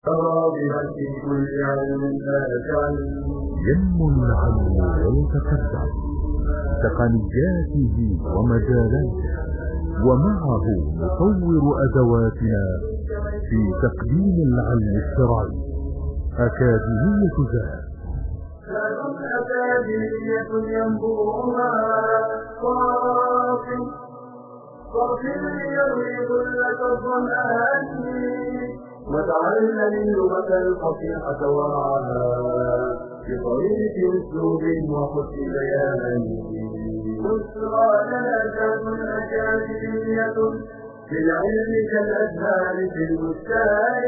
راغبا في كل علم نافع ينمو العلم ويتقدم تقنياته ومجالاته، ومعه نطور أدواتنا في تقديم العلم الشرعي. أكاديمية زاد أكاديمية ينبوعها صافٍ ليروي ظلة الظمآن وتعلم اللغة الفصيحة ورعاها بطريق أسلوب وحسن بيان. بشرى لنا ذات أكاديمية بالعلم كالأزهار في البستان.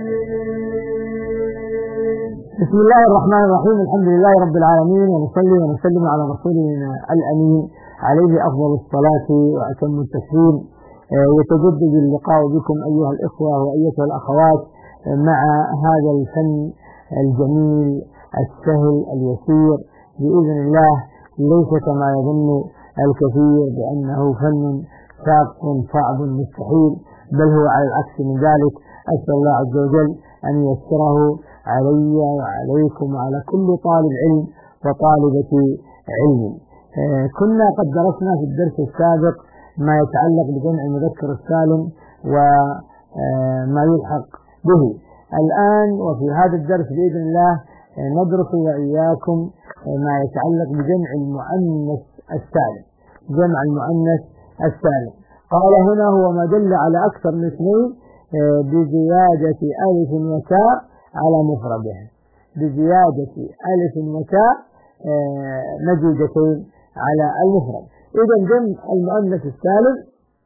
بسم الله الرحمن الرحيم. الحمد لله رب العالمين، ونصلي ونسلم على رسولنا الأمين عليه أفضل الصلاة وأتم التسليم. يتجدد اللقاء بكم أيها الإخوة وأيتها الأخوات مع هذا الفن الجميل السهل اليسير بإذن الله، ليس كما يظن الكثير بأنه فن شاق صعب مستحيل، بل هو على العكس من ذلك. أسأل الله عز وجل أن ييسره علي وعليكم وعلى كل طالب علم وطالبة علم. كنا قد درسنا في الدرس السابق ما يتعلق بجمع المذكر السالم وما يلحق به. الآن وفي هذا الدرس بإذن الله ندرس وإياكم ما يتعلق بجمع المؤنث السالم. جمع المؤنث السالم قال هنا هو ما دل على أكثر من اثنين بزيادة ألف وتاء على مفرده، بزيادة ألف وتاء مزيدتين على المفرد. إذا جمع المؤنث السالم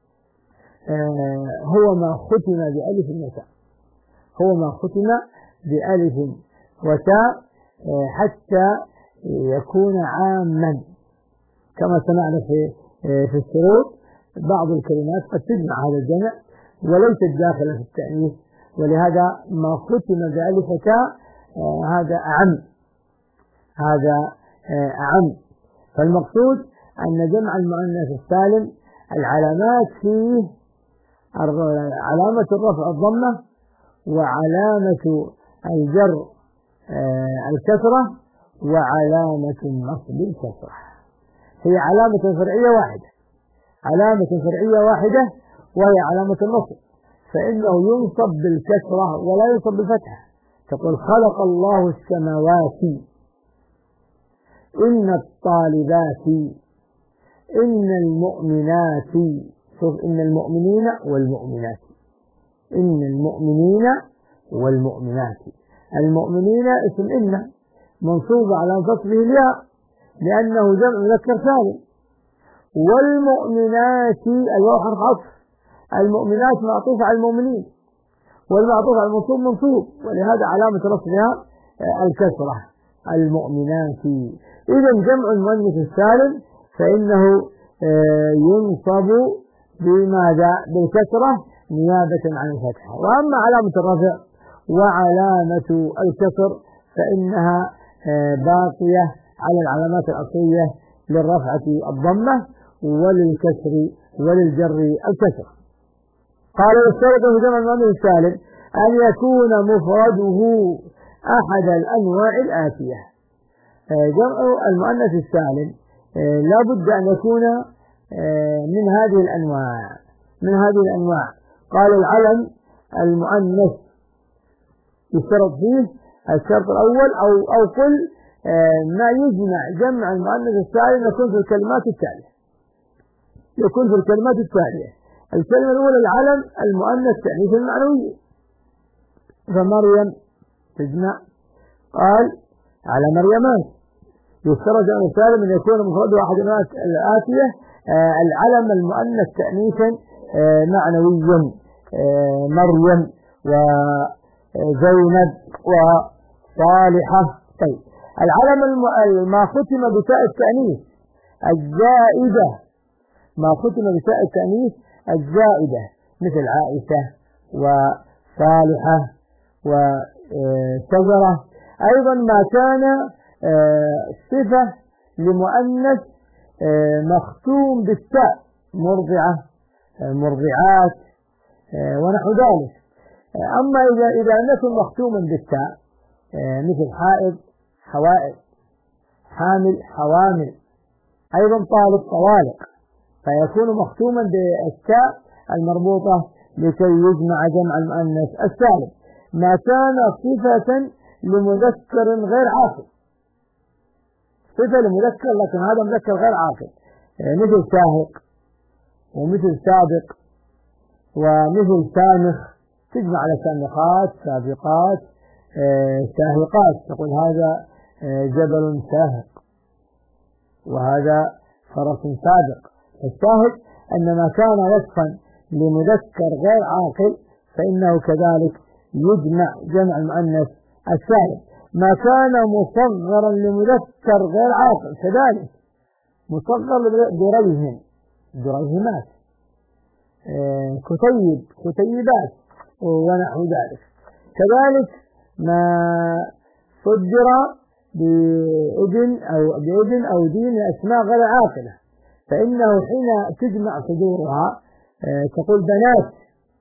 هو ما ختم بألف وتاء، هو ما ختم بألف وتاء حتى يكون عاما، كما سمعنا في الشروط. بعض الكلمات قد تجمع هذا الجمع وليست داخلة في التأنيث، ولهذا ما ختم بألف وتاء هذا أعم، هذا أعم. فالمقصود أن جمع المؤنث السالم العلامات فيه علامة الرفع الضمة، وعلامة الجر الكسرة، وعلامة النصب الكسرة. هي علامة فرعية واحدة، علامة فرعية واحدة وهي علامة النصب، فإنه ينصب بالكسرة ولا ينصب بالفتحة. تقول خلق الله السماوات، إن الطالبات، إن المؤمنات. شوف، إن المؤمنين والمؤمنات، إن المؤمنين والمؤمنات. المؤمنين اسم إن منصوب على فصله الياء لأنه جمع مذكر سالم. والمؤمنات الواو حرف عطف، المؤمنات معطوف على المؤمنين، والمعطوف على المنصوب منصوب، ولهذا علامة رفعها الكسرة. المؤمنات. إذا جمع المؤنث السالم فإنه ينصب بماذا؟ بالكسرة نيابة عن الفتحة. وأما علامة الرفع وعلامة الكسر فإنها باقية على العلامات الأصلية للرفعة الضمة وللكسر وللجر الكسر. قال يشترط في جمع المؤنث السالم أن يكون مفرده أحد الأنواع الآتية. جمع المؤنث السالم لا بد أن يكون من هذه الأنواع، من هذه الأنواع. قال العلم المؤنث يشترط فيه الشرط الأول أو قل ما يجمع جمع المؤنث السالم يكون في الكلمات التالية، يكون في الكلمات التالية. الكلمة الأولى العلم المؤنث تأنيث المعنوي، فمريم تجمع. قال على مريمان. يشترط جمع السالم أن يكون مفرده أحد الآتية العلم المؤنث تأنيثا معنويا، مريم وزينب وصالحة. طيب العلم ما ختم بتاء التأنيث الزائدة، ما ختم بتاء التأنيث الزائدة مثل عائشة وصالحة وشجرة. أيضا ما كان صفة لمؤنث مختوم بالتاء، مرضعة، مرضعات ونحو ذلك. أما إذا لم يكن مختوما بالتاء مثل حائض حوائض، حامل حوامل، أيضا طالب طوالق، فيكون مختوما بالتاء المربوطة لكي يجمع جمع المؤنث السالم. ما كان صفة لمذكر غير عاقل، صفة لمذكر لكن هذا مذكر غير عاقل، مثل ساهق ومثل سابق ومثل سامخ، تجمع على سامخات سابقات ساهقات، تقول هذا جبل ساهق وهذا فرس سابق. الشاهد أن ما كان وصفا لمذكر غير عاقل فإنه كذلك يجمع جمع المؤنث السالم. ما كان مصغرا لمذكر غير عاقل كذلك مصغر دريهمات كتيب كتيبات ونحو ذلك. كذلك ما صدر بإذن أو دين أسماء غير عاقلة فإنه حين تجمع صدورها تقول بنات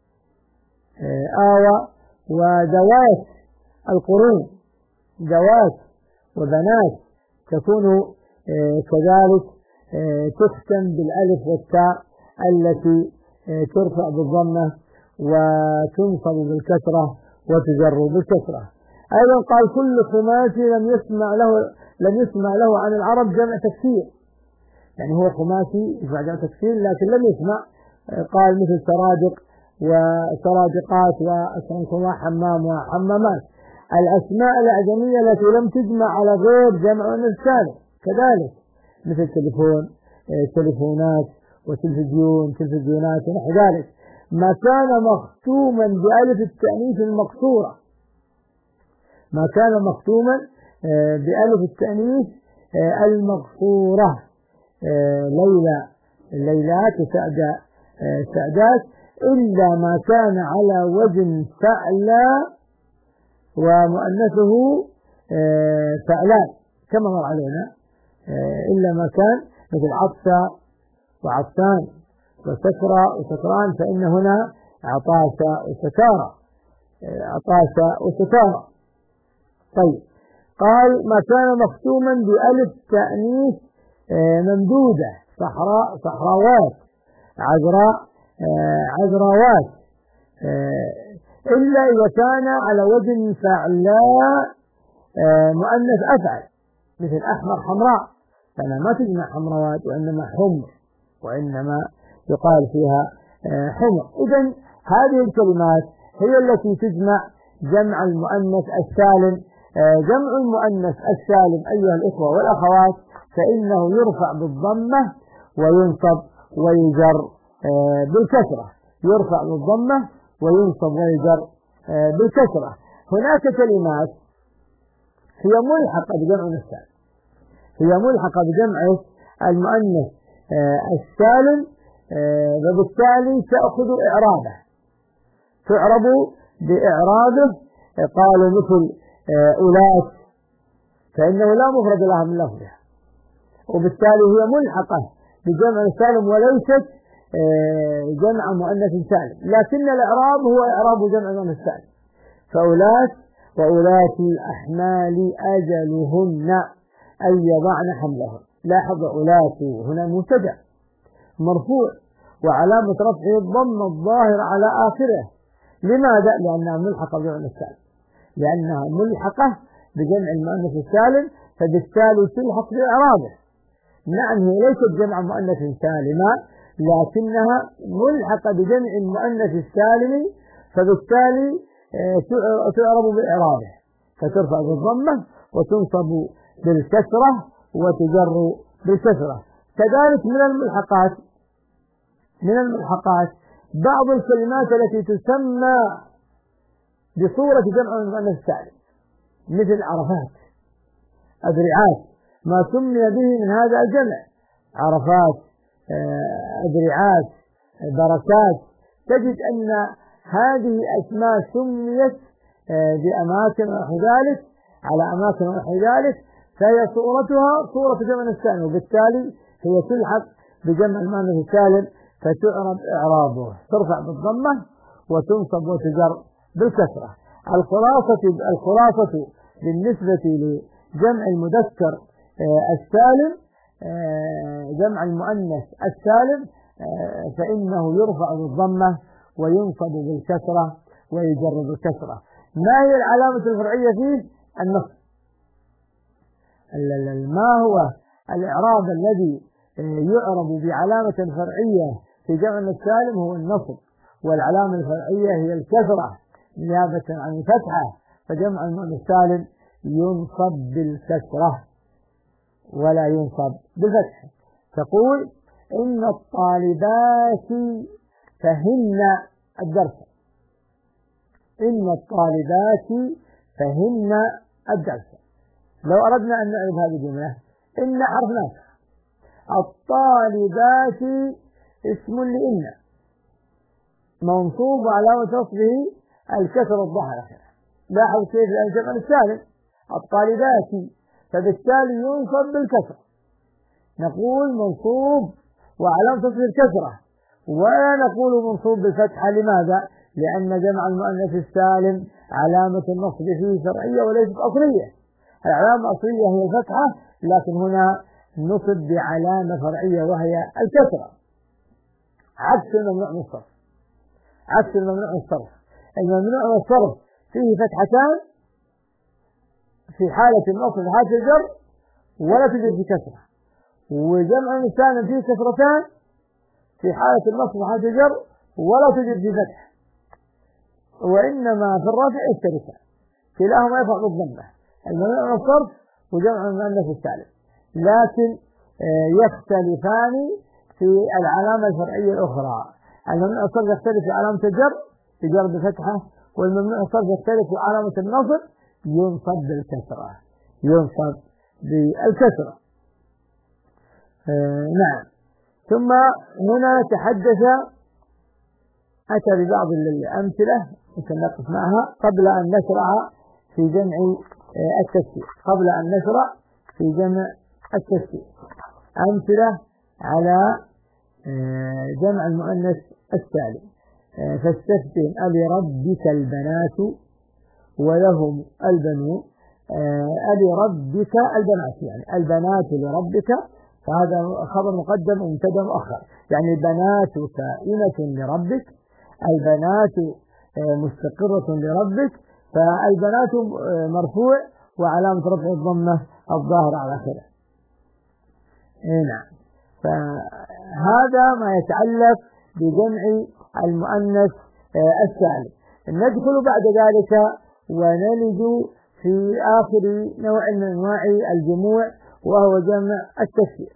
آوى وذوات القرون، ذوات وبنات تكون كذلك تختم بالألف والتاء التي ترفع بالضمة وتنصب بالكسرة وتجر بالكسرة. أيضا قال كل خماسي لم يسمع له عن العرب جمع تكسير، يعني هو خماسي يسمع جمع تكسير لكن لم يسمع، قال مثل سرادق وسرادقات وأسرنكما حمام وحمامات. الأسماء الأعجمية التي لم تجمع على غير جمع السالم كذلك مثل تليفون تليفونات وتلفزيون تلفزيونات ونحو ذلك. ما كان مختوما بألف التأنيث المقصورة، ما كان مختوما بألف التأنيث المقصورة، ليلى ليلات سعدات، إلا ما كان على وزن فعلى ومؤنثه فعلان كما مر علينا، إلا ما كان مثل عطسة وعطسان وسكرى وسكران، فإن هنا عطاسة وسكارى عطاسة وسكارى. طيب قال ما كان مختوما بألف تأنيث ممدودة صحراء صحراوات عذراء عذراوات، إلا إذا كان على وزن فعلاء مؤنث أفعل مثل أحمر حمراء، فأنا ما تجمع حمروات وإنما حمر وإنما يقال فيها حمر. إذن هذه الكلمات هي التي تجمع جمع المؤنث السالم. جمع المؤنث السالم أيها الإخوة والأخوات فإنه يرفع بالضمة وينصب ويجر بالكسرة، يرفع بالضمة وينصب ويجر بالكسرة. هناك كلمات هي ملحقة بجمع السالم، هي ملحقة بجمع المؤنث السالم، وبالتالي تأخذ إعرابه، تعرب بإعرابه. قالوا مثل أولاد فإنه لا مفرد لها من لفظها، وبالتالي هي ملحقة بجمع السالم وليست جمع مؤنث سالم، لكن الإعراب هو إعراب جمع مؤنث سالم. فأولاد وأولات الأحمال أجلهن أن يضعن حملهن. لاحظ أولات هنا مبتدأ مرفوع وعلامة رفعه الضم الظاهر على آخره. لماذا؟ لأنها ملحقة بجمع السالم، لأنها ملحقة بجمع المؤنث السالم فبالتالي تلحق بإعرابه. نعم هي ليست جمع مؤنث سالمة لكنها ملحقة بجمع المؤنث السالم فبالتالي تعرب بإعرابه، فترفع بالضمة وتنصب بالكسرة وتجر بالكسرة. كذلك من الملحقات بعض الكلمات التي تسمى بصورة جمع المؤنث السالم مثل عرفات أذرعات، ما سمي به من هذا الجمع عرفات أذرعات بركات. تجد أن هذه أسماء سميت بأماكن ونحو ذلك على أماكن ونحو ذلك، فهي صورتها صورة جمع السالم وبالتالي هي تلحق بجمع المؤنث السالم فتعرب إعرابه، ترفع بالضمة وتنصب وتجر بالكسرة. الخلاصة بالنسبة لجمع المذكر السالم، جمع المؤنث السالم، فإنه يرفع بالضمة وينصب بالكسرة ويجر بالكسرة. ما هي العلامة الفرعية فيه؟ النصب. ما هو الإعراب الذي يعرب بعلامة فرعية في جمع السالم؟ هو النصب، والعلامة الفرعية هي الكسرة نيابة عن الفتحة، فجمع المؤنث السالم ينصب بالكسرة ولا ينصب بالفتحة. تقول إن الطالبات فهمن الدرس. إن الطالبات فهمن الدرس. لو أردنا أن نعرف هذه الجملة، إن حرف ناسخ، الطالبات اسم لإن منصوب على نصبه الكسر الظاهر آخره. لاحظ كيف الجمع السالم الطالبات، فبالتالي ينصب بالكسر. نقول منصوب وعلامة نصبه الكسرة، ولا نقول منصوب بالفتحة. لماذا؟ لأن جمع المؤنث السالم علامة النصب فيه فرعية وليست أصلية. العلامة الأصلية هي الفتحة، لكن هنا نصب بعلامة فرعية وهي الكسرة، عكس الممنوع من الصرف. عكس الممنوع من الصرف، الممنوع من الصرف فيه فتحتان في حالة النصب في حالة الجر ولا توجد في كسرة، وجمع السالم فيه كسرتان في حالة النصب في حالة الجر ولا توجد في فتح، وإنما في الرفع يشتركان، كلاهما يرفع بالضمة، الممنوع من الصرف وجمع المؤنث السالم، لكن يختلفان في العلامة الفرعية الأخرى. الممنوع من الصرف يختلف في علامة الجر بجر بفتحة، والممنوع من الصرف يختلف في علامة النصب ينصب بالكسرة. ينصب بالكسرة. نعم. ثم هنا تحدث، أتى ببعض الأمثلة ممكن نقف معها قبل أن نشرع في جمع التكسير. قبل أن نشرع في جمع التكسير أمثلة على جمع المؤنث السالم. فاستفتهم ألربك البنات ولهم البنون. ألربك البنات يعني البنات لربك، فهذا خبر مقدم ومبتدا مؤخر، يعني البنات كائنة لربك، البنات مستقرة لربك، فالبنات مرفوع وعلامة رفع الضمة الظاهرة على آخره. نعم. فهذا ما يتعلق بجمع المؤنث السالم. ندخل بعد ذلك ونلج في آخر نوع من أنواع الجموع، وهو جمع التكسير.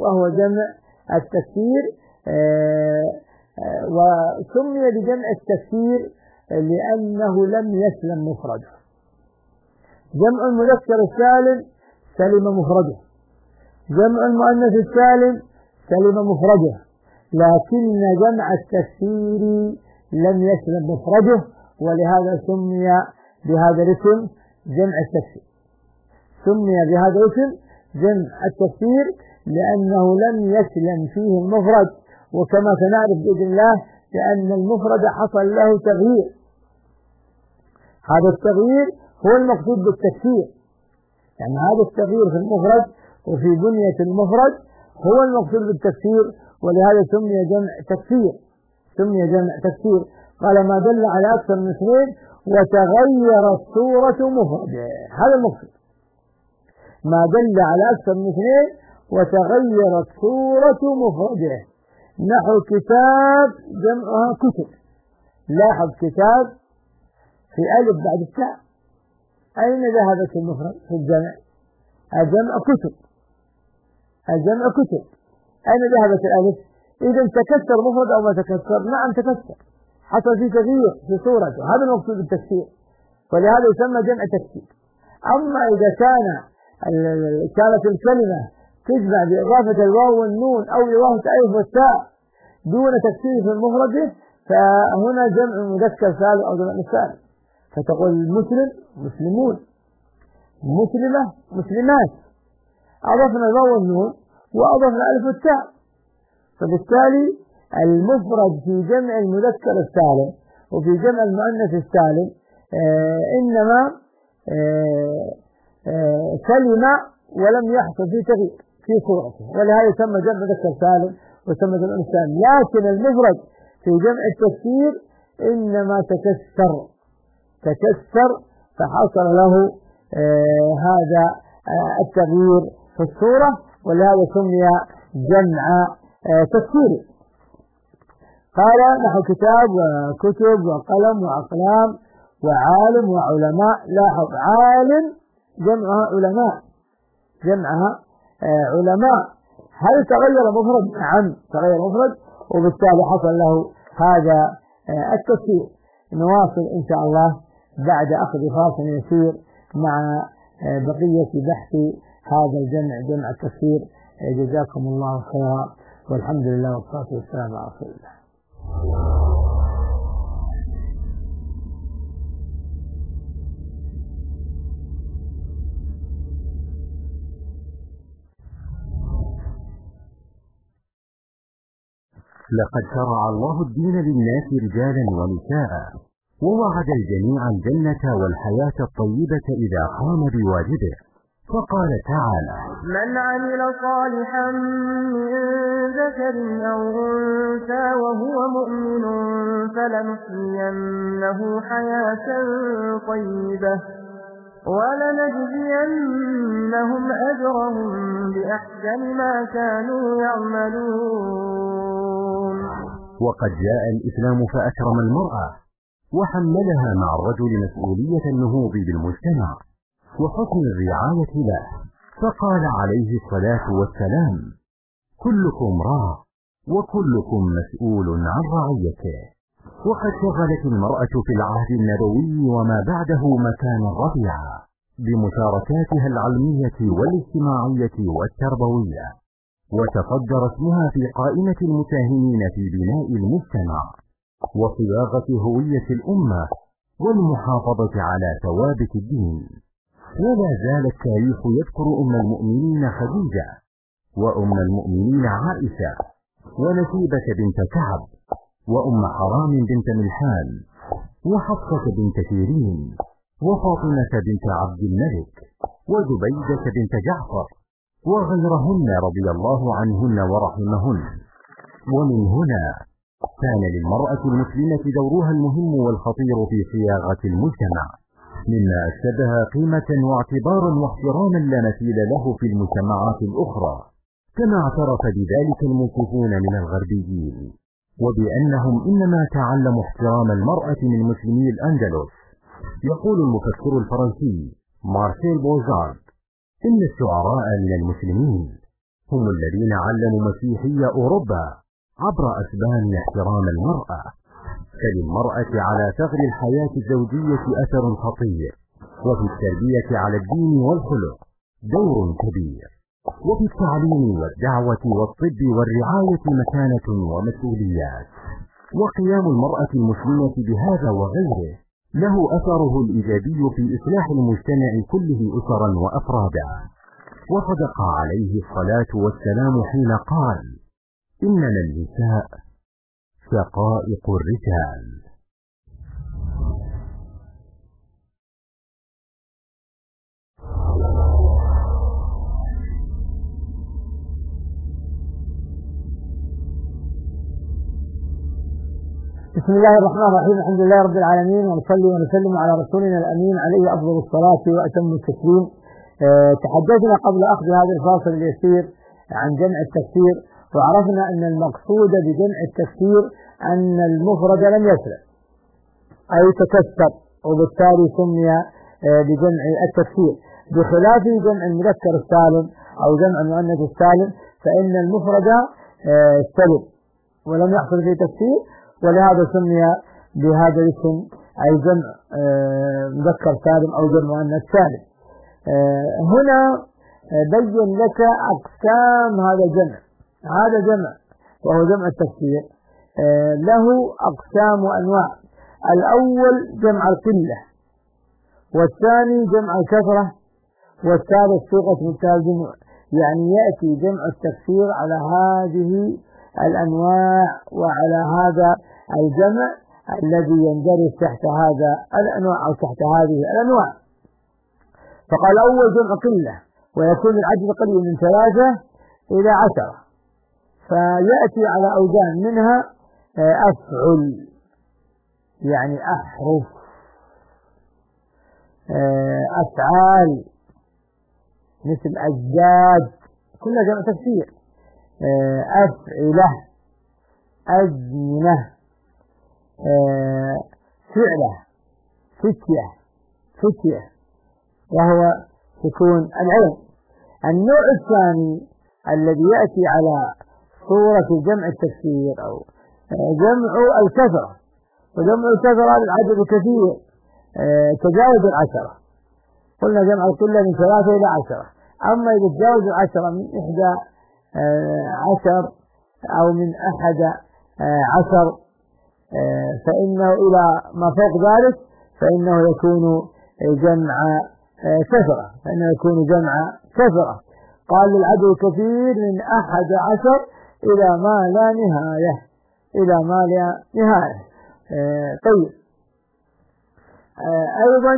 وسمي بجمع التكسير لأنه لم يسلم مفرده. جمع المذكر السالم سلم مفرده، جمع المؤنث السالم سلم مفرده، لكن جمع التكسير لم يسلم مفرده، ولهذا سمي بهذا الاسم جمع التكسير. سمي بهذا الاسم جمع التكسير لأنه لم يسلم فيه المفرد، وكما سنعرف بإذن الله لأن المفرد حصل له تغيير. هذا التغيير هو المقصود بالتكسير، يعني هذا التغيير في المفرد وفي بنية المفرد هو المقصود بالتكسير، ولهذا سمي جمع تكسير. سمي جمع تكسير. قال ما دل على أكثر من اثنين وتغيرت صورة مفرده، هذا المقصود. ما دل على أكثر من اثنين وتغيرت صورة مفرده، نحو كتاب جمعها كتب. لاحظ كتاب في ألف بعد التاء، أين ذهبت المفرد في الجمع؟ الجمع كتب، الجمع كتب، أين ذهبت الألف؟ إذا تكسر مفرد أو ما تكسر؟ نعم تكسر، حصل فيه تغيير في صورته، هذا المقصود بالتكسير، ولهذا يسمى جمع تكسير. أما إذا كانت الكلمة تجمع بإضافة الواو والنون أو إضافة ألف والتاء دون تكسير في المفرد، فهنا جمع مذكر سالم أو جمع سالم. فتقول مسلم مسلمون، مسلمة مسلمات، أضفنا الواو والنون وأضفنا ألف والتاء، فبالتالي المفرد في جمع المذكر السالم وفي جمع المؤنث السالم إنما كلمة ولم يحصل فيه تغيير في صورته، ولهذا يسمى جمع مذكر سالم ويسمى جمع مؤنث سالم. لكن المفرد في جمع التكسير إنما تكسر فحصل له هذا التغيير في الصورة، ولهذا سمي جمع تكسير. قال نحو كتاب وكتب وقلم وأقلام وعالم وعلماء. لاحظ عالم جمعها علماء. هل تغير مفرد؟ نعم تغير مفرد، وبالتالي حصل له هذا التكسير. نواصل إن شاء الله بعد أخذ فاصل يسير مع بقية بحث هذا جمع التكسير. جزاكم الله خيرا، والحمد لله والصلاة والسلام على رسول الله. لقد شرع الله الدين للناس رجالا ونساء، ووعد الجميع الجنة والحياة الطيبة إذا قام بواجبه، فقال تعالى: من عمل صالحا من ذكر أو أنثى وهو مؤمن فلنحيينه حياة طيبة ولنجزينهم أجرهم بأحسن ما كانوا يعملون. وقد جاء الإسلام فأكرم المرأة وحملها مع الرجل مسؤولية النهوض بالمجتمع وحسن الرعاية له، فقال عليه الصلاة والسلام: كلكم راع وكلكم مسؤول عن رعيته. وقد شغلت المرأة في العهد النبوي وما بعده مكانا رفيعا بمشاركاتها العلمية والاجتماعية والتربوية، وتصدر اسمها في قائمة المساهمين في بناء المجتمع وصياغة هوية الأمة والمحافظة على ثوابت الدين. ولا زال التاريخ يذكر أم المؤمنين خديجة، وأم المؤمنين عائشة، ونسيبة بنت كعب، وأم حرام بنت ملحان، وحفصة بنت سيرين، وفاطمة بنت عبد الملك، وزبيدة بنت جعفر، وغيرهن رضي الله عنهن ورحمهن. ومن هنا كان للمرأة المسلمة دورها المهم والخطير في صياغة المجتمع، مما أكسبها قيمة واعتبارا واحتراما لا مثيل له في المجتمعات الأخرى، كما اعترف بذلك المنصفون من الغربيين، وبأنهم إنما تعلموا احترام المرأة من مسلمي الأندلس. يقول المفكر الفرنسي مارسيل بوزارد: إن الشعراء من المسلمين هم الذين علموا مسيحي أوروبا عبر أسبان احترام المرأة، فللمرأة على ثغر الحياة الزوجية أثر خطير، وفي التربية على الدين والخلق دور كبير، وفي التعليم والدعوة والطب والرعاية مكانة ومسؤوليات. وقيام المرأة المسلمة بهذا وغيره له أثره الإيجابي في إصلاح المجتمع كله أسرا وأفرادا. وصدق عليه الصلاة والسلام حين قال: إننا النساء شقائق الرجال. بسم الله الرحمن الرحيم. الحمد لله رب العالمين، ونصلي ونسلم على رسولنا الأمين عليه أفضل الصلاة وأتم التسليم. تحدثنا قبل أخذ هذا الفاصل اليسير عن جمع التكسير، وعرفنا أن المقصود بجمع التكسير أن المفرد لم يسرع أي تكسر، وبالتالي سمي بجمع التكسير، بخلاف جمع المذكر السالم أو جمع المؤنث السالم فإن المفرد سلم ولم يحصل فيه تكسير، ولهذا سمي بهذا الاسم أي جمع مذكر سالم أو جمع مؤنث سالم. هنا بين لك أقسام هذا الجمع. هذا جمع وهو جمع التكسير له أقسام وأنواع. الأول جمع القلة، والثاني جمع الكثرة، والثالث صيغة منتهى الجموع. يعني يأتي جمع التكسير على هذه الأنواع وعلى هذا الجمع الذي يندرج تحت هذا الأنواع أو تحت هذه الأنواع. فقال أول جمع قلة، ويكون العدد قليل من 3 إلى 10، فيأتي على أوزان منها أفعل يعني أحرف، أفعال مثل أجداد كلها جمع تكسير، أفعلة، أزمنة، فعلة، فتية وهو سكون العين. النوع الثاني الذي يأتي على صورة جمع التكسير أو جمع الكثرة، وجمع الكثرة للعدد الكثير تجاوز 10، قلنا جمع القلة من 3 إلى 10. أما إذا تجاوز 10 من 11 أو من 11 فإنه إلى ما فوق ذلك فإنه يكون جمع كثرة، قال للعدد الكثير من 11 إلى ما لا نهاية. طيب، أيضا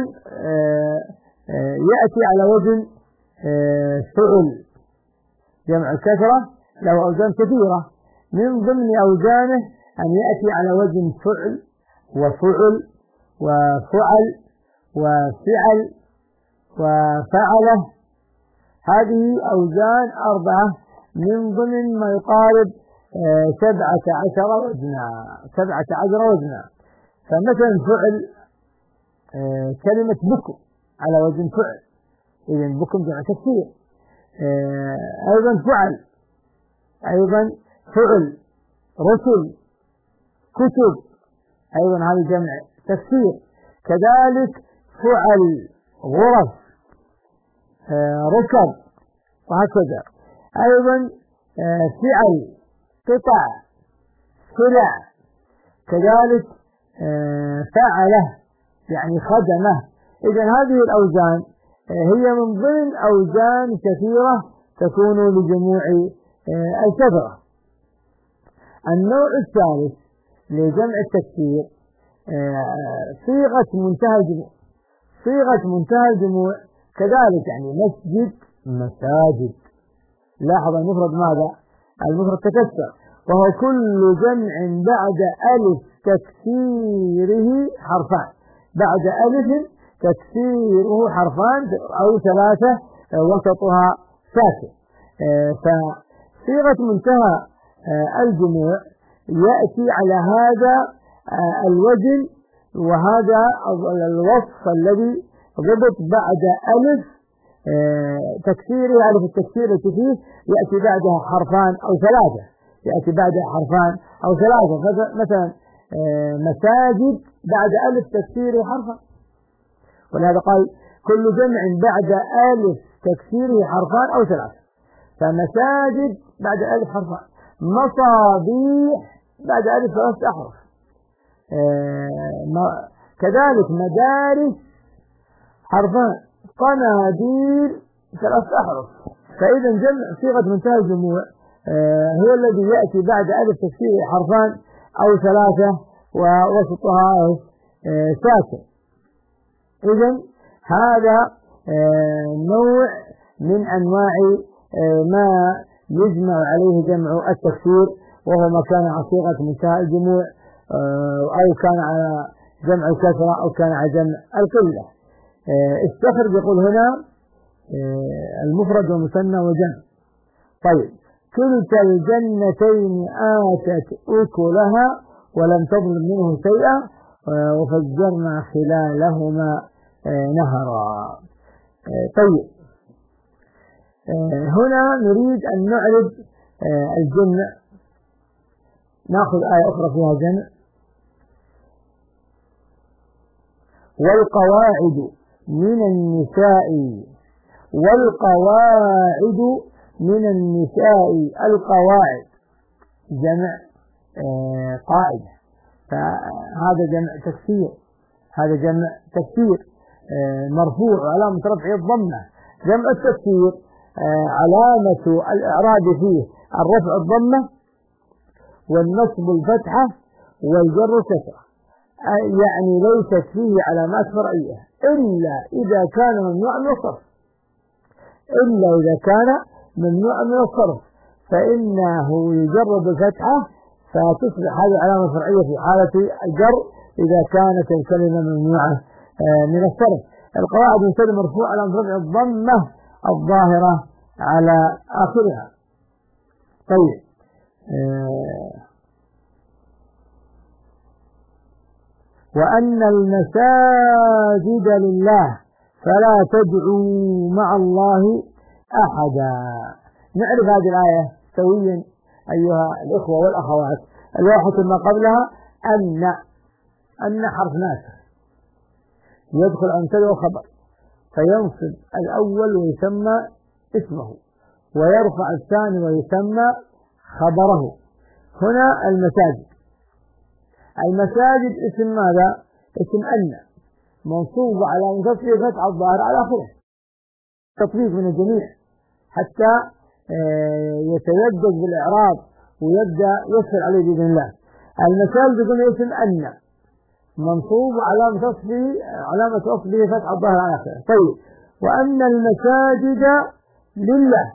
يأتي على وزن فعل. جمع الكثرة له أوزان كثيرة، من ضمن أوزانه أن يأتي على وزن فعل وفعل وفعل وفعل وفعله. هذه أوزان 4 من ضمن ما يقارب 17 وزنا. فمثلا فعل كلمة بكم على وزن فعل، إذن بكم جمع تكسير. أيضا فعل رسل، كتب، أيضا هذا جمع تكسير. كذلك فعل غرف، ركب، وهكذا. أيضا فعل قطع، سلع. كذلك فعله يعني خدمه. إذن هذه الأوزان هي من ضمن أوزان كثيرة تكون لجموع الكثرة. النوع الثالث لجمع التكسير صيغة منتهى الجموع كذلك، يعني مسجد، مساجد. لاحظ المفرد ماذا؟ المفرد تكسر، وهو كل جمع بعد ألف تكسيره حرفان، بعد ألف تكسيره حرفان أو 3 وسطها ساكن. فصيغة منتهى الجموع يأتي على هذا الوزن وهذا الوصف الذي ضبط بعد ألف تكسيره، ألف التكسير التي فيه يأتي بعدها حرفان أو 3، مثلا مساجد بعد ألف تكسيره حرفان، ولهذا قال كل جمع بعد ألف تكسيره حرفان أو 3. فمساجد بعد ألف حرفان، مصابيح بعد ألف 3 أحرف، كذلك مدارس حرفان، قناديل 3 أحرف. فإذا جمع صيغة منتهى الجموع هو الذي يأتي بعد ألف تكسيره حرفان أو 3 ووسطها ساكن. إذن هذا نوع من أنواع ما يجمع عليه جمع التكسير، وهو ما كان على صيغة منتهى الجموع أو كان على جمع الكثرة أو كان على جمع القلة. استخرج يقول هنا المفرد والمثنى وجمع. طيب، كلتا الجنتين آتت أكلها ولم تظلم منه شيئا وفجرنا خلالهما نهرا. طيب، هنا نريد أن نعرض الجمع، نأخذ آية أخرى فيها جمع. والقواعد من النساء القواعد جمع قاعدة، فهذا جمع تكسير، مرفوع علامة رفعه الضمة. جمع التكسير علامة الإعراب فيه الرفع الضمة والنصب الفتحة والجر الكسرة. يعني ليست فيه علامات فرعية إلا إذا كان ممنوعا من الصرف، إلا إذا كان ممنوعا من الصرف فإنه يجر بالفتحة فتصبح هذه علامة فرعية في حالة الجر إذا كانت الكلمة ممنوعة من الصرف. القواعد المبتدأ مرفوع على رفع الضمة الظاهرة على آخرها. طيب وأن المساجد لله فلا تدعوا مع الله أحدا. نعرف هذه الآية سويا أيها الإخوة والأخوات. الواحد ما قبلها أن حرف ناسخ يدخل عن مبتدأ وخبر فينصب الأول ويسمى اسمه ويرفع الثاني ويسمى خبره. هنا المساجد اسم ماذا؟ اسم أن منصوب على منفصل فتح الظاهر على آخره، تطبيق من الجميع حتى يتيدد بالإعراب ويبدأ يسهل عليه بإذن الله. المساجد يقول اسم أن منصوب علامة أصله فتح الظاهر على آخره. طيب وأن المساجد لله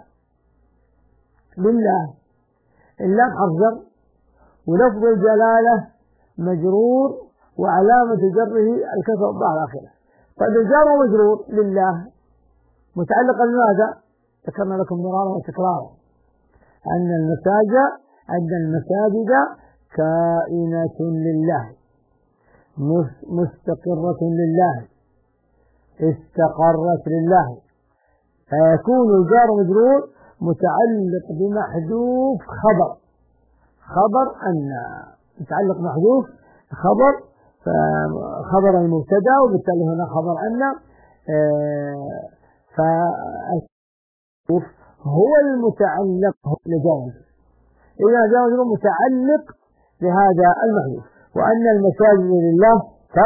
اللام حرف جر ولفظ الجلالة مجرور وعلامة جره الكسر الظاهر على آخره. طيب الجار ومجرور لله متعلقا بماذا؟ ذكرنا لكم مرارا وتكرارا أن المساجد كائنة لله مستقرة لله استقرت لله، فيكون الجار مجرور متعلق بمحذوف خبر أن متعلق محذوف خبر المبتدا وبالتالي هنا خبر أن هو المتعلق لجانب إذا جاء متعلق بهذا المحذوف. وأن المساجد لله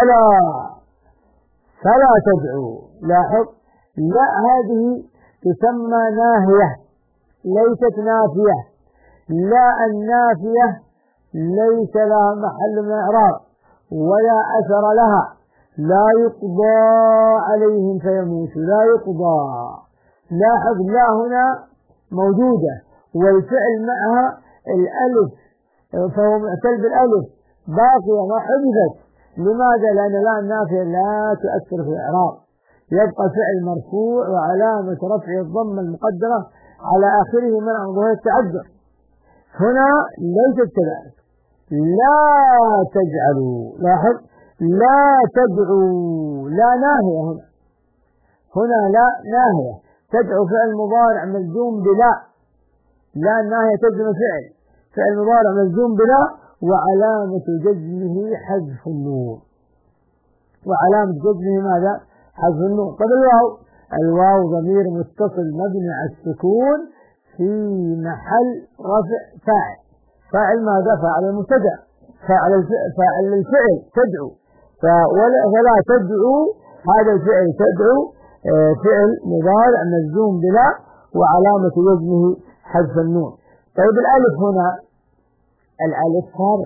فلا تدعوا. لاحظ لا هذه تسمى ناهية ليست نافية. لا النافية ليس لها محل من الإعراب ولا أثر لها. لا يقضى عليهم فيموتوا لا يقضى. لاحظ لا هنا موجودة والفعل معها الألف فهو معتل بالألف باقية ما حذفت. لماذا؟ لأن لا النافية لا تؤثر في الإعراب، يبقى فعل مرفوع وعلامة رفع الضمة المقدرة على آخره منع ظهور التعذر. هنا ليست كذلك. لا تجعلوا. لاحظ لا تدعوا لا ناهية هنا لا ناهية تدعو فعل مضارع مجزوم بلا. لا الناهية تجزم فعل مضارع مجزوم بلا وعلامة جزمه حذف النون. وعلامة جزمه ماذا؟ حذف النون. طب الواو ضمير متصل مبني على السكون في محل رفع فاعل ماذا؟ فاعل المبتدأ فاعل الفعل تدعو. فلا تدعو هذا الفعل تدعو فعل مضارع مجزوم بلا وعلامة جزمه حذف النون. طيب الألف هنا الألف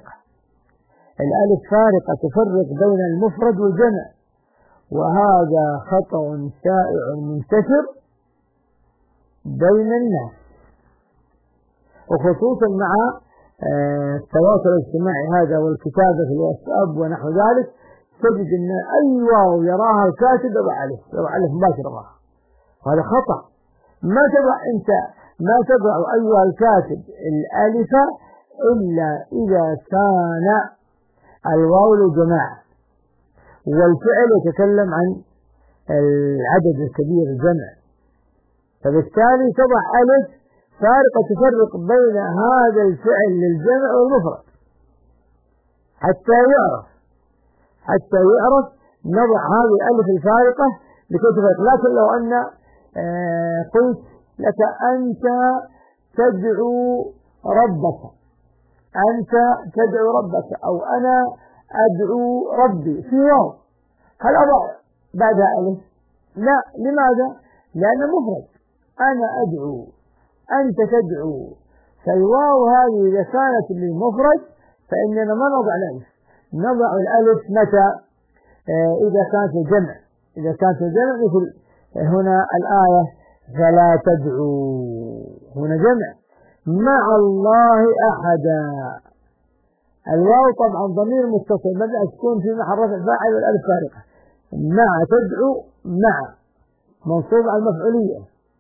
فارقة تفرق بين المفرد والجمع وهذا خطأ شائع منتشر بين الناس وخصوصا مع التواصل الاجتماعي هذا والكتابة في الواتساب ونحو ذلك تجد أن أي واو يراها الكاتب يضع ألف مباشرة. وهذا خطأ. ما تضع أيها الكاتب الألف إلا إذا كان الواو للجماعة والفعل يتكلم عن العدد الكبير الجمع، فبالتالي تضع ألف فارقة تفرق بين هذا الفعل للجمع والمفرد حتى يعرف نضع هذه الألف الفارقة لكي تفرق. لكن لو أن قلت لك أنت تدعو ربك أو أنا أدعو ربي في واو، هل أضع بعدها ألف؟ لا. لماذا؟ لأنه مفرد. أنا أدعو أنت تدعو، فالواو هذه إذا كانت للمفرد فإننا ما نضع الألف. نضع الألف متى؟ إذا كانت الجمع، إذا كانت الجمع مثل هنا الآية فلا تدعوا، هنا جمع مع الله أحدا. الواو طبعا ضمير متصل مبدأ السكون في محل رفع فاعل والألف فارقة. مع تدعو مع منصوب على المفعولية،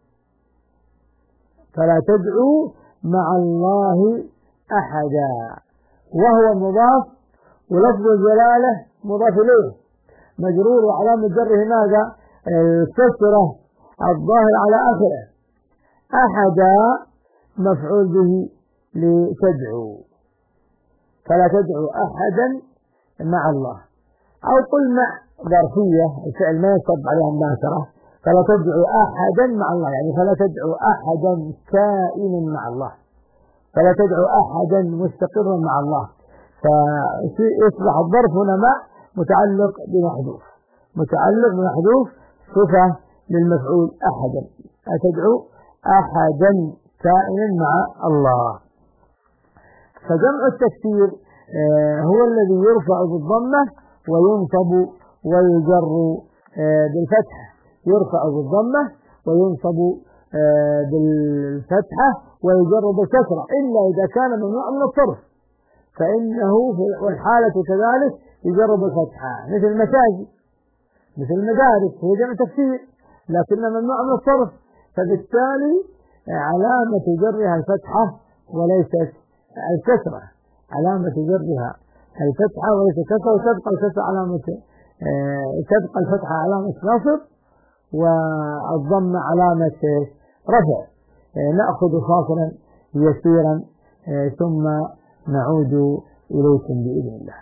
فلا تدعوا مع الله أحدا، وهو مضاف ولفظ الجلالة مضاف إليه مجرور وعلامة جره ماذا؟ الكسرة الظاهر على آخره. أحدا مفعول به لتدعو، فلا تدعو أحدا مع الله. أو قل مع ظرفية الفعل ما يصب عليها الناصرة، فلا تدعو أحدا مع الله، يعني فلا تدعو أحدا كائنا مع الله، فلا تدعو أحدا مستقرا مع الله. فيصبح الظرف هنا مع متعلق بمحذوف، متعلق بمحذوف صفة للمفعول أحدا، أتدعو أحدا كائنا مع الله. فجمع التكسير هو الذي يرفع بالضمة وينصب ويجر بالفتحة، يرفع بالضمة وينصب بالفتحة ويجر بالكسرة، إلا إذا كان ممنوع من الصرف فإنه والحالة كذلك يجر بالفتحة، مثل المساجد مثل المدارس هي جمع تكسير لكنها ممنوع من الصرف، فبالتالي علامة جرها الفتحة وليست الكسرة، علامة جرها الفتحة وليست الكسرة، وتبقى الكسرة علامة تبقى الفتحة علامة نصب والضم علامة رفع. نأخذ فاصلا يسيرا ثم نعود إليكم بإذن الله.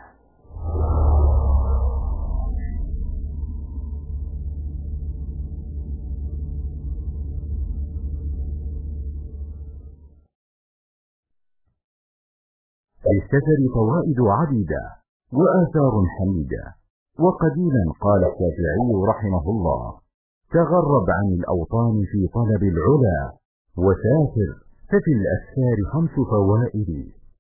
للسفر فوائد عديدة وآثار حميدة. وقديما قال الشافعي رحمه الله: تغرب عن الأوطان في طلب العلا وسافر، ففي الأسفار 5 فوائد: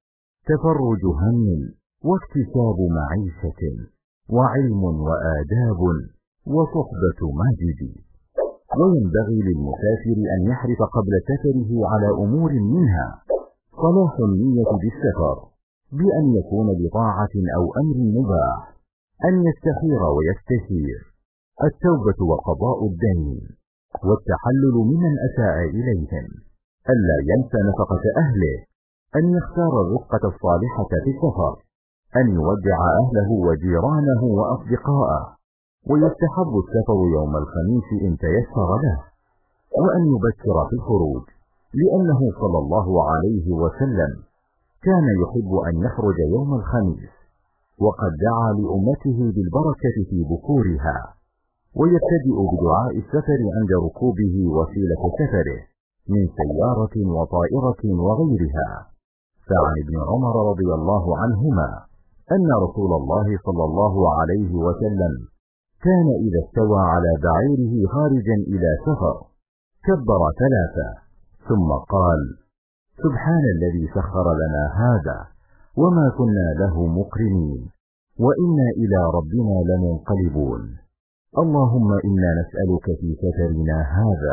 تفرج هم واكتساب معيشة وعلم وآداب وصحبة ماجد. وينبغي للمسافر أن يحرص قبل سفره على أمور منها صلاح النية بالسفر بأن يكون بطاعة أو أمر مباح، أن يستخير ويستشير، التوبة وقضاء الدين، والتحلل ممن أساء إليهم، ألا ينسى نفقة أهله، أن يختار الرفقة الصالحة في السفر، أن يودع أهله وجيرانه وأصدقاءه، ويستحب السفر يوم الخميس إن تيسر له، وأن يبكر في الخروج، لأنه صلى الله عليه وسلم كان يحب أن يخرج يوم الخميس، وقد دعا لأمته بالبركة في بكورها. ويبتدئ بدعاء السفر عند ركوبه وسيلة سفره من سيارة وطائرة وغيرها. فعن ابن عمر رضي الله عنهما أن رسول الله صلى الله عليه وسلم كان إذا استوى على بعيره خارجا إلى سفر كبر 3 ثم قال: سبحان الذي سخر لنا هذا وما كنا له مقرنين وإنا إلى ربنا لمنقلبون. اللهم إنا نسألك في سفرنا هذا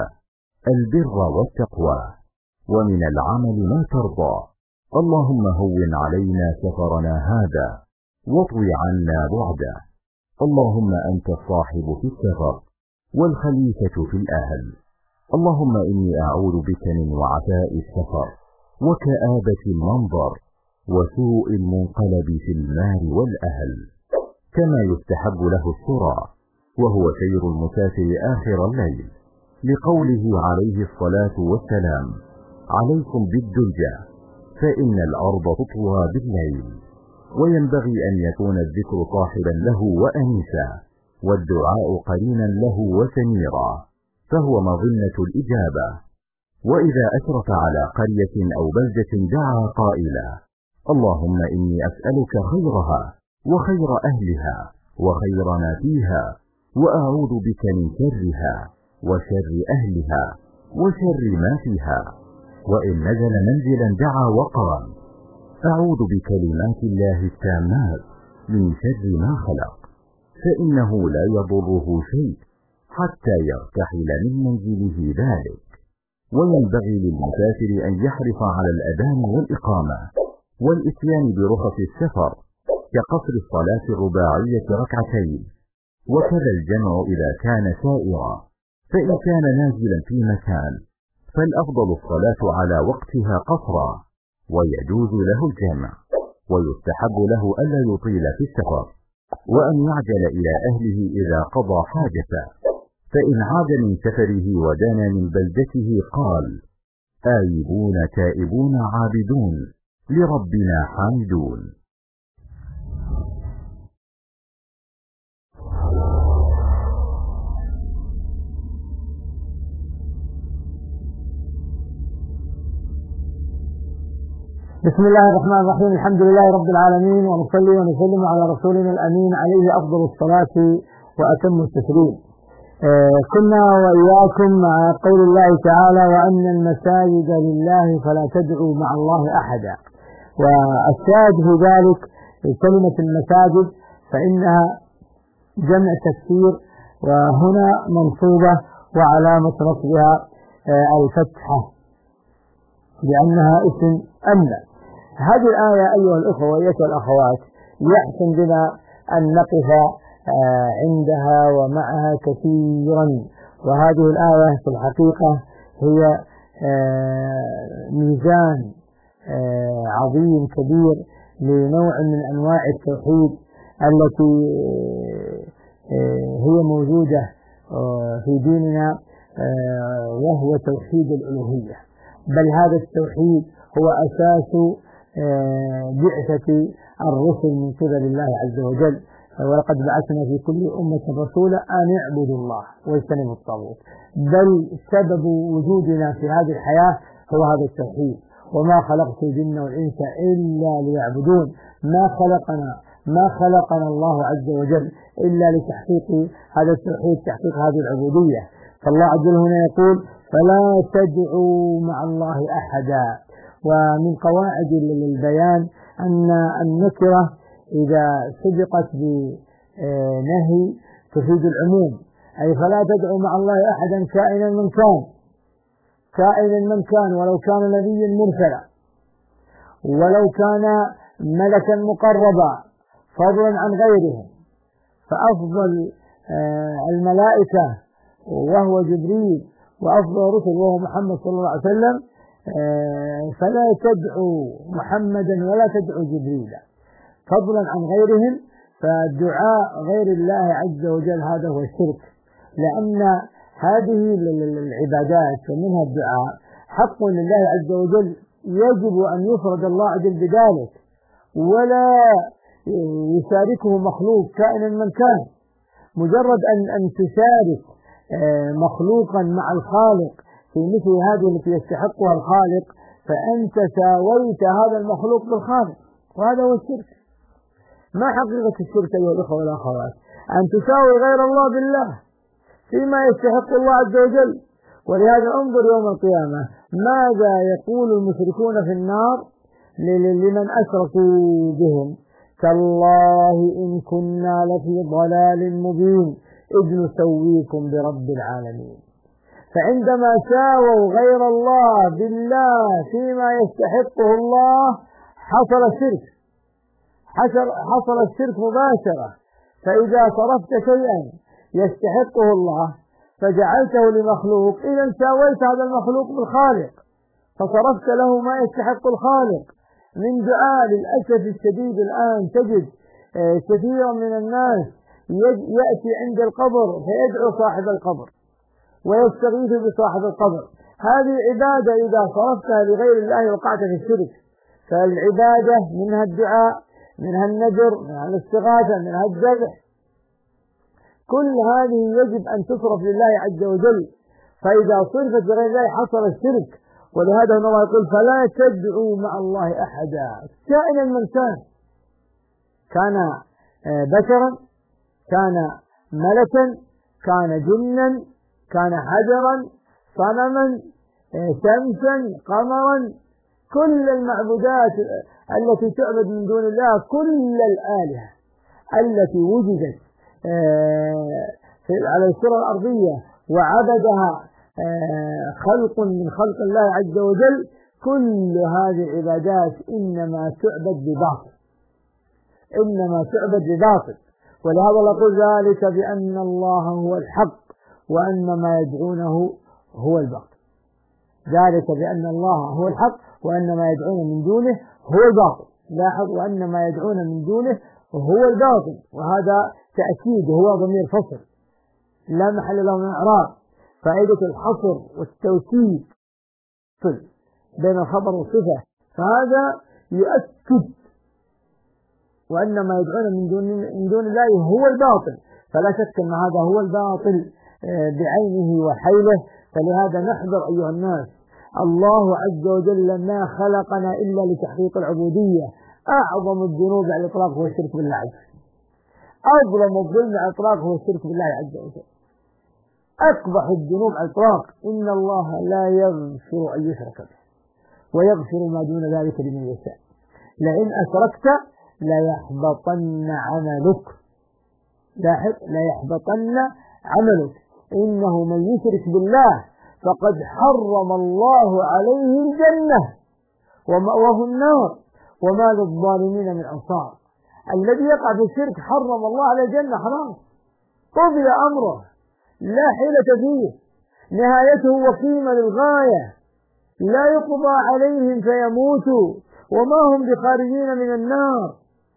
البر والتقوى ومن العمل ما ترضى. اللهم هون علينا سفرنا هذا واطوي عنا بعده. اللهم أنت الصاحب في السفر والخليفة في الأهل. اللهم إني أعوذ بك من وعثاء السفر وكآبة المنظر وسوء المنقلب في المال والأهل. كما يستحب له السرى وهو سير المسافر آخر الليل، لقوله عليه الصلاة والسلام: عليكم بالدلجة فإن الأرض تطوى بالليل. وينبغي أن يكون الذكر صاحبا له وأنيسا، والدعاء قرينا له وسميرا، فهو مظنة الإجابة. وإذا أشرف على قرية أو بلدة دعا قائلا: اللهم إني أسألك خيرها وخير أهلها وخير ما فيها، وأعوذ بك من شرها وشر أهلها وشر ما فيها. وإن نزل منزلا دعا وقال: أعوذ بكلمات الله التامات من شر ما خلق، فإنه لا يضره شيء حتى يرتحل من منزله ذلك. وينبغي للمسافر أن يحرص على الأذان والإقامة والإتيان برخص السفر كقصر الصلاة الرباعية ركعتين، وكذا الجمع إذا كان سائرا، فإن كان نازلا في مكان فالأفضل الصلاة على وقتها قصرا، ويجوز له الجمع، ويستحب له ألا يطيل في السفر، وأن يعجل إلى أهله إذا قضى حاجته، فإن عاد من سفره ودنا من بلدته قال: آيبون تائبون عابدون لربنا حامدون. بسم الله الرحمن الرحيم. الحمد لله رب العالمين، ونصلي ونسلم على رسولنا الأمين عليه أفضل الصلاة وأتم التسليم. كنا وإياكم مع قول الله تعالى: وأن المساجد لله فلا تدعوا مع الله أحدا. والشاهد في ذلك كلمة المساجد فإنها جمع تكسير، وهنا منصوبة وعلامة نصبها الفتحة لأنها اسم أمن. هذه الآية أيها الأخوة وأيتها الأخوات يحسن بنا أن نقف عندها ومعها كثيرا. وهذه الآية في الحقيقة هي ميزان عظيم كبير لنوع من أنواع التوحيد التي هي موجودة في ديننا، وهو توحيد الألوهية. بل هذا التوحيد هو أساس بعثة الرسل من قبل الله عز وجل. ولقد بعثنا في كل أمة رسولا أن اعبدوا الله واجتنبوا الطاغوت. بل سبب وجودنا في هذه الحياة هو هذا التوحيد. وما خلقت الجن والإنس إلا ليعبدون. ما خلقنا الله عز وجل إلا لتحقيق هذا التوحيد، تحقيق هذه العبودية. فالله عز وجل هنا يقول: فلا تدعوا مع الله أحدا. ومن قواعد البيان أن النكرة إذا سبقت بنهي تفيد العموم، أي فلا تدعوا مع الله أحدا كائنا من كان، ولو كان نبيا مرسلا، ولو كان ملكا مقربا، فضلا عن غيرهم. فأفضل الملائكة وهو جبريل، وأفضل الرسل وهو محمد صلى الله عليه وسلم. فلا تدعوا محمدا ولا تدعوا جبريلا فضلا عن غيرهم. فدعاء غير الله عز وجل هذا هو الشرك، لأن هذه العبادات ومنها الدعاء حق لله عز وجل، يجب أن يفرد الله عز وجل بذلك، ولا يشاركه مخلوق كائنا من كان. مجرد أن تشارك مخلوقا مع الخالق في مثل هذه التي يستحقها الخالق، فأنت ساويت هذا المخلوق بالخالق، وهذا هو الشرك. ما حقيقة الشرك أيها الأخوة والأخوات؟ أن تساوي غير الله بالله فيما يستحق الله عز وجل. ولهذا انظر يوم القيامة ماذا يقول المشركون في النار لمن أشركوا بهم: تالله إن كنا لفي ضلال مبين إذ نسويكم برب العالمين. فعندما ساووا غير الله بالله فيما يستحقه الله حصل الشرك مباشرة. فإذا صرفت شيئا يستحقه الله فجعلته لمخلوق، إذا ساويت هذا المخلوق بالخالق، فصرفت له ما يستحق الخالق من دعاء. للأسف الشديد الآن تجد كثيرا من الناس يأتي عند القبر فيدعو صاحب القبر ويستغيث بصاحب القبر. هذه عبادة إذا صرفتها لغير الله وقعت في الشرك. فالعبادة منها الدعاء، منها النذر، منها الاستغاثة، منها الذبح، كل هذه يجب أن تصرف لله عز وجل. فإذا صرفت لغير الله حصل الشرك. ولهذا الله يقول: فلا تدعوا مع الله أحدا كائنا من كان بشرا، كان ملكا، كان جنا، كان حجرا، صنما، شمسا، قمرا، كل المعبودات التي تعبد من دون الله، كل الآلهة التي وجدت على الكرة الأرضية وعبدها خلق من خلق الله عز وجل، كل هذه العبادات إنما تعبد بباطل، إنما تعبد بباطل. ولهذا نقول ذلك بأن الله هو الحق وأن ما يدعونه هو الباطل. ذلك بأن الله هو الحق وأن ما يدعون من دونه هو الباطل. لاحظ، وأن ما يدعون من دونه هو الباطل، وهذا تأكيد، هو ضمير فصل لا محل له من الإعراب. فائدة الحصر والتوكيد بين الخبر والصفة، فهذا يؤكد وأن ما يدعون من دون الله هو الباطل، فلا شك أن هذا هو الباطل بعينه وحيله. فلهذا نحذر أيها الناس، الله عز وجل ما خلقنا إلا لتحقيق العبودية. أعظم الذنوب على الإطلاق هو الشرك بالله عز وجل، أظلم الظلم على الإطلاق هو الشرك بالله عز وجل، أقبح الذنوب على الإطلاق. إن الله لا يغفر أن يشرك به ويغفر ما دون ذلك لمن يشاء، لئن أشركت ليحبطن عملك. لاحظ، ليحبطن عملك. إنه من يشرك بالله فقد حرم الله عليه الجنة ومأواه النار وما للظالمين من أنصار. الذي يقع في الشرك حرم الله على الجنة، خلاص قضي أمره، لا حيلة فيه، نهايته وخيمة للغاية، لا يقضى عليهم فيموتوا وما هم بخارجين من النار.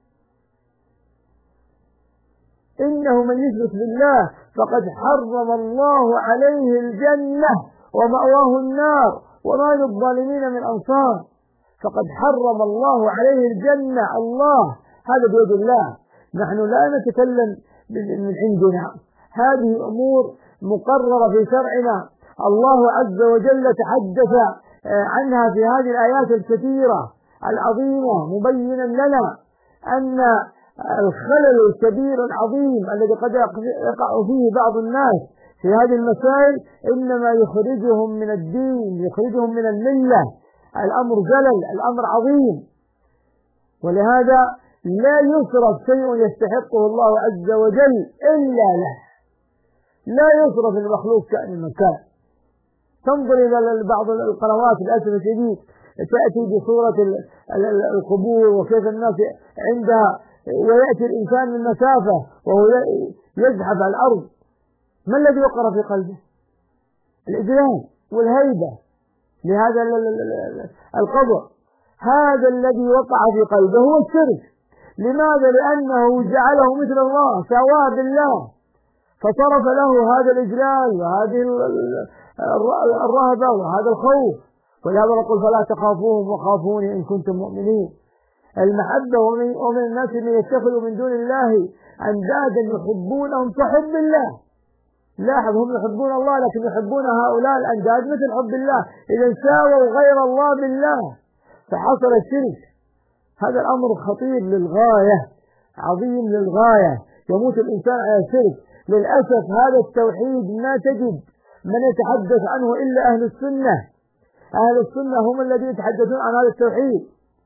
إنه من يشرك بالله فقد حرم الله عليه الجنة ومأواه النار وما للظالمين من أنصار. فقد حرم الله عليه الجنة، الله، هذا بيد الله، نحن لا نتكلم من عندنا، هذه أمور مقررة في شرعنا، الله عز وجل تحدث عنها في هذه الآيات الكثيرة العظيمة، مبينا لنا أن الخلل الكبير العظيم الذي قد يقع فيه بعض الناس في هذه المسائل إنما يخرجهم من الدين، يخرجهم من الملة. الأمر جلل، الأمر عظيم، ولهذا لا يصرف شيء يستحقه الله عز وجل إلا له، لا يصرف المخلوق كائن مكان. تنظر إلى بعض القنوات للأسف الشديد تأتي بصورة القبور وكيف الناس عندها، ويأتي الإنسان من مسافة وهو يزحف على الأرض، ما الذي وقر في قلبه؟ الإجلال والهيبة لهذا القبر. هذا الذي وقع في قلبه هو الشرك. لماذا؟ لأنه جعله مثل الله، سواه بالله، فصرف له هذا الإجلال وهذه الرهبة وهذا الخوف. ولهذا نقول فلا تخافوهم وخافوني إن كنتم مؤمنين. المحبة، ومن الناس من يتخذوا من دون الله أندادا يحبونهم كحب الله. لاحظ، هم يحبون الله لكن يحبون هؤلاء الأنداد مثل حب الله، إذا ساووا غير الله بالله فحصل الشرك. هذا الأمر خطير للغاية، عظيم للغاية، يموت الإنسان على الشرك. للأسف هذا التوحيد ما تجد من يتحدث عنه إلا أهل السنة. أهل السنة هم الذين يتحدثون عن هذا التوحيد،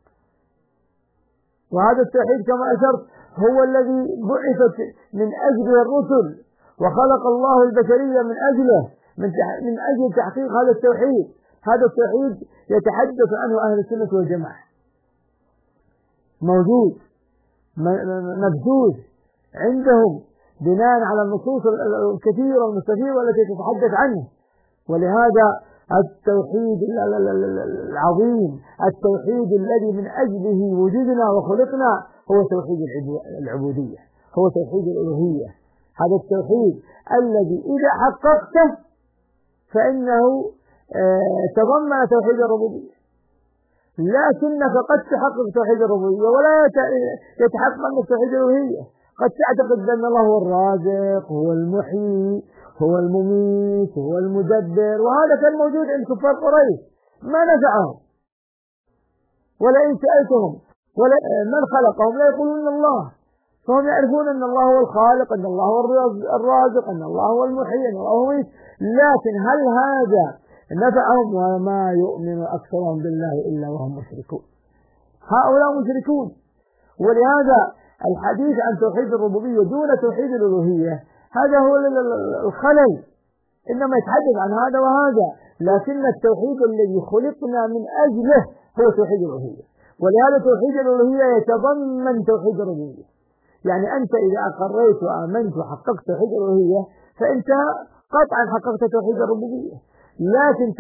وهذا التوحيد كما أشرت هو الذي بعثت من أجله الرسل، وخلق الله البشرية من أجله، من أجل تحقيق هذا التوحيد. هذا التوحيد يتحدث عنه أهل السنة والجماعة، موجود مبثوث عندهم بناء على النصوص الكثيرة والمستفيضة التي تتحدث عنه. ولهذا التوحيد العظيم، التوحيد الذي من أجله وجدنا وخلقنا، هو توحيد العبودية، هو توحيد الألوهية. هذا التوحيد الذي إذا حققته فإنه تضمن توحيد الربوبية، لكنك قد تحقق توحيد الربوبية ولا يتحقق منك توحيد الألوهية. قد تعتقد بأن الله هو الرازق، هو المحيي، هو المميت، هو المدبر، وهذا كان موجود عند كفار قريش ما نفعهم. ولئن سألتهم من خلقهم لا يقولون الله، فهم يعرفون أن الله هو الخالق، أن الله هو الرازق، أن الله هو المحيي، أن الله هو المميت، لكن هل هذا نفعهم؟ وما يؤمن أكثرهم بالله إلا وهم مشركون. هؤلاء مشركون. ولهذا الحديث عن توحيد الربوبية دون توحيد الألوهية هذا هو الخلل، إنما يتحدث عن هذا وهذا، لكن التوحيد الذي خلقنا من أجله هو توحيد الألوهية. ولهذا توحيد الألوهية يتضمن توحيد الربوبية. يعني أنت إذا أقريت وآمنت وحققت توحيد الألوهية فأنت قطعا حققت توحيد الربوبية. لكن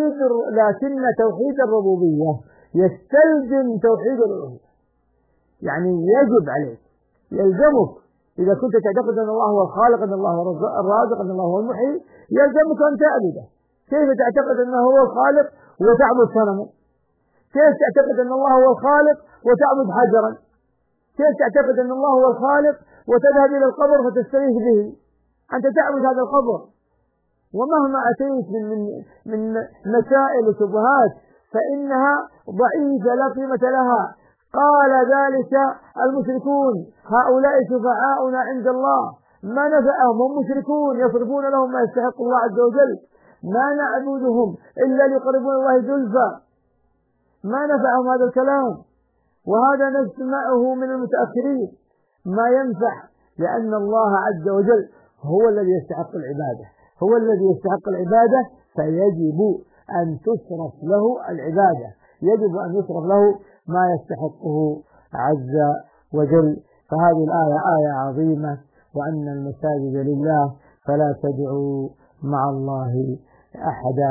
توحيد الربوبية يستلزم توحيد الألوهية، يعني يجب عليك، يلزمك إذا كنت تعتقد أن الله هو الخالق، أن الله هو الرازق، أن الله هو المحيي، يلزمك أن تعبده. كيف تعتقد أنه هو الخالق وتعبد صنما؟ كيف تعتقد أن الله هو الخالق وتعبد حجرا؟ كيف تعتقد أن الله هو الخالق وتذهب إلى القبر فتستغيث به؟ أنت تعبد هذا القبر. ومهما أتيت من مسائل وشبهات فإنها ضعيفة لا قيمة لها. قال ذلك المشركون هؤلاء شفعاؤنا عند الله ما نفعهم، هم مشركون يصرفون لهم ما يستحق الله عز وجل، ما نعبدهم إلا ليقربون الله زلفى، ما نفعهم هذا الكلام. وهذا نسمعه من المتأخرين ما ينفع، لأن الله عز وجل هو الذي يستحق العبادة، هو الذي يستحق العبادة، فيجب أن تصرف له العبادة، يجب أن يصرف له ما يستحقه عز وجل. فهذه الآية آية عظيمة، وأن المساجد لله فلا تدعوا مع الله أحدا.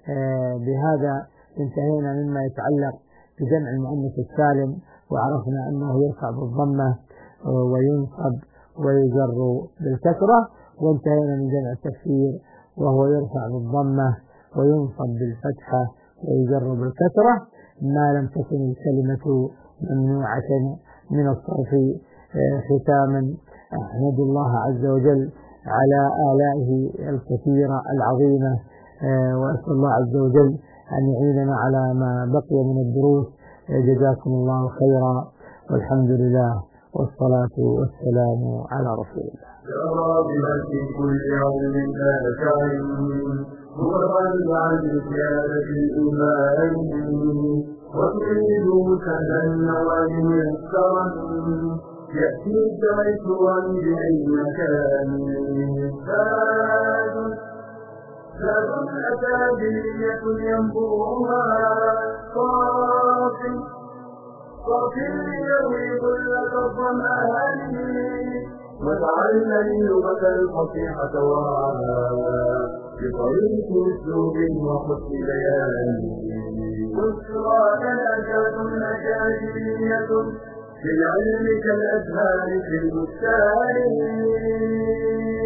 بهذا انتهينا مما يتعلق بجمع المؤنث السالم، وعرفنا أنه يرفع بالضمة وينصب ويجر بالكسرة، وانتهينا من جمع التكسير وهو يرفع بالضمة وينصب بالفتحة ويجر بالكسرة ما لم تكن الكلمة ممنوعة من الصرف. ختاما أحمد الله عز وجل على آلائه الكثيرة العظيمة، وأسأل الله عز وجل أن يعيننا على ما بقي من الدروس. جزاكم الله خيرا، والحمد لله والصلاة والسلام على رسول الله. يرى بمن في كل يوم كان كريم متطلعا لزيادة الإيمان، وتريد سهلا النوال ميسرا يأتي التميسرا بأي مكان. زاد أكاديمية ينبوها صافي ليروي ظلة الظمآن، وتعلم اللغة الفصيحة وراها بطريق أسلوب وحسن بيان. بشراك أكاد أكاديمية بالعلم كالأزهار في البستان.